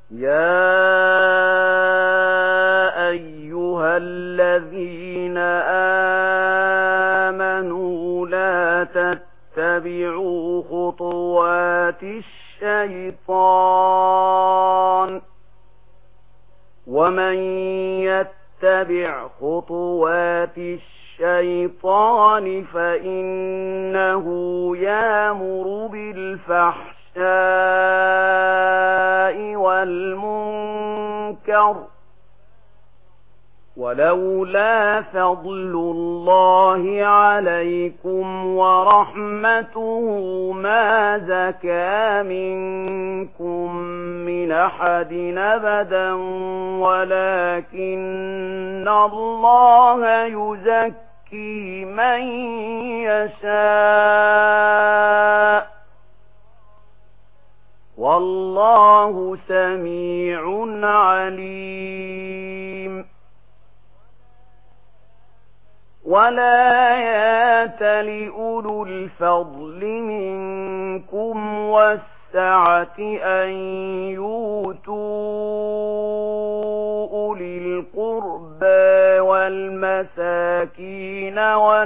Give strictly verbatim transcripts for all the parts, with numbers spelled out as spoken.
يا أيها الذين آمنوا لا تتبعوا خطوات الشيطان ومن يتبع خطوات الشيطان فإنه يأمر بالفحشاء والمنكر ولولا فضل الله عليكم ورحمته ما زكى منكم من أحد أبدا ولكن الله يزكي من يشاء والله سميع عليم. ولا يأتل أولو الفضل منكم والسعة أن يؤتوا أولي القربى والمساكين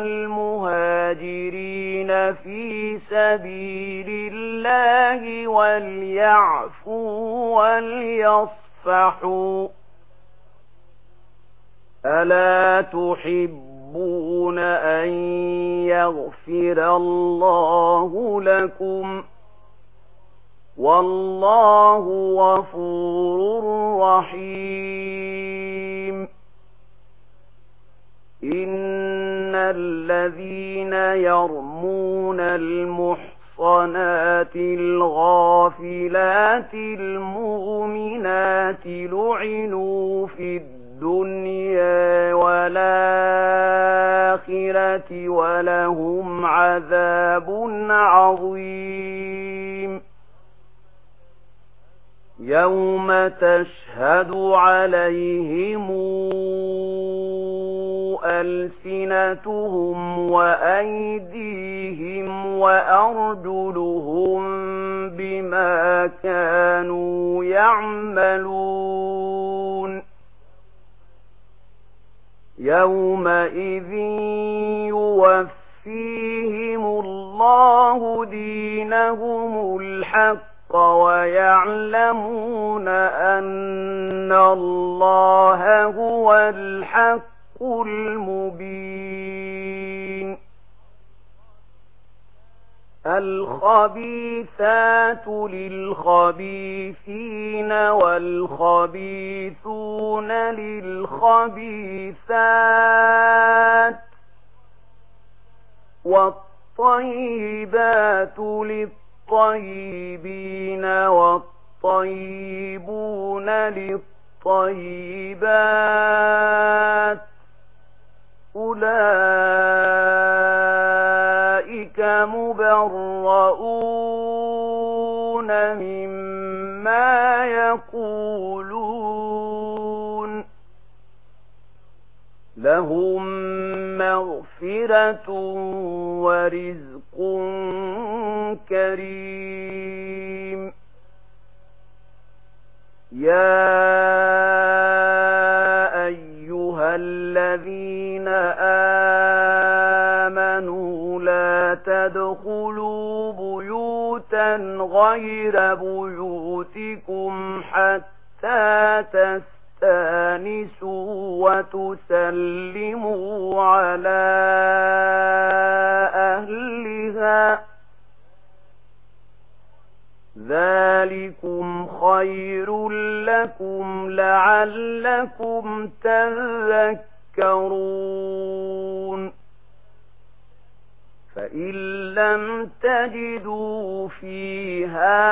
والمهاجرين في سبيل الله وليعفوا وليصفحوا ألا تحبون أن يغفر الله لكم والله غفور رحيم. إن الذين يرمون المحصنات الغافلات المؤمنات لعنوا في الدنيا والآخرة ولهم عذاب عظيم. يوم تشهد عليهم ألسنتهم وأيديهم وأرجلهم بما كانوا يعملون. يومئذ يوفيهم الله دينهم الحق ويعلمون أن الله هو الحق المبين. الخبيثات للخبيثين والخبيثون للخبيثات والطيبات للطيبين والطيبون للطيبات أولئك مبرؤون مما يقولون لهم مغفرة ورزق كريم. يا أيها الذين آمنوا لا تدخلوا بيوتا غير بيوتكم حتى تستأنسوا وتسلموا على أهلها ذلكم خير لكم لعلكم تذكرون. فإن لم تجدوا فيها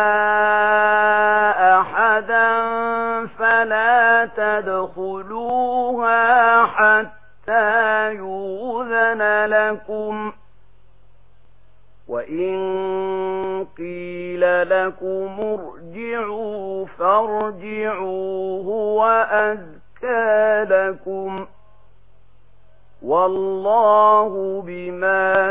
أحدا فلا تدخلوها حتى يؤذن لكم وإن قيل لكم ارجعوا فارجعوا هو أزكى لكم والله بما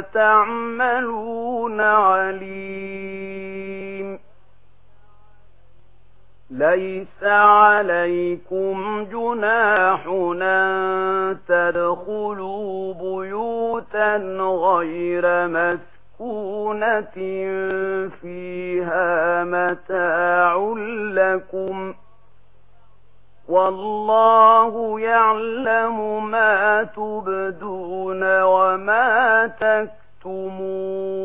تعملون عليم. ليس عليكم جناح أن تدخلوا بيوتا غير مسكونة فيها متاع لكم والله يعلم ما تبدون وما تكتمون